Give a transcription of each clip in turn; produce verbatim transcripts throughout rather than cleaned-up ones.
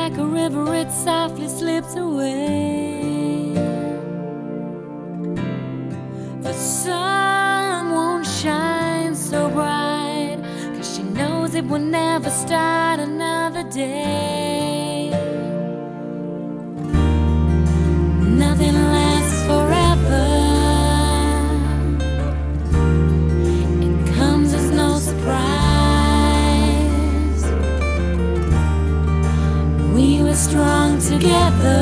like a river, it softly slips away. The sun won't shine so bright, 'cause she knows it will never start another day. Nothing lasts forever. It comes as no surprise. We were strong together.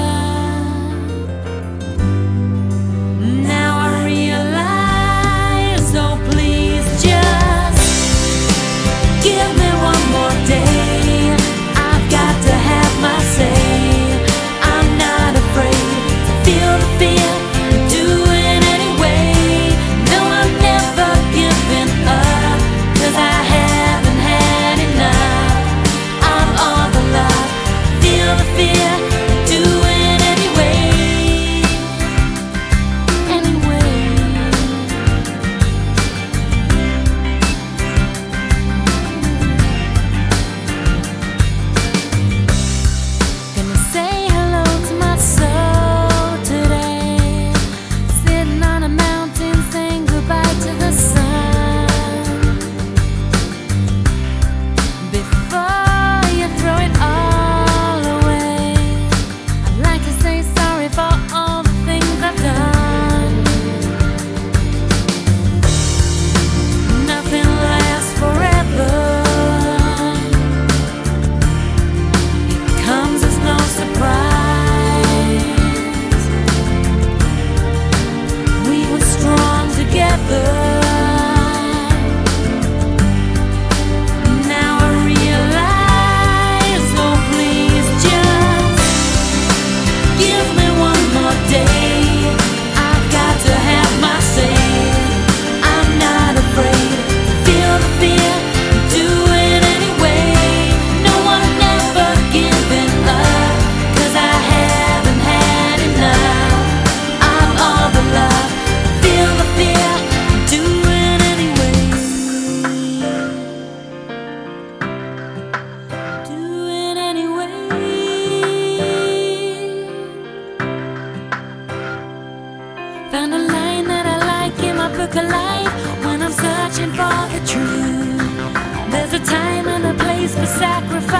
Now I realize, oh please just give me one more day. I've got to have my say. I'm not afraid to feel the fear and do it anyway. No, I'm never giving up, 'cause I haven't had enough. I'm all the love, feel the fear, do it anyway. Anyway. Gonna say hello to my soul today. Sitting on a mountain saying goodbye to the sun. Before you throw it all away, I'd like to say sorry for all the things I've done. Nothing lasts forever. It comes as no surprise. We were strong together. Now I realize, oh please just give me one more day. I've got to have my say. I'm not afraid to feel the fear, do it anyway. No, I'm never giving up, 'cause I haven't had enough. I'm all the love, feel the fear, do it anyway. Do it anyway. Found a line that I like in my book of life when I'm searching for the truth. There's a time and a place for sacrifice.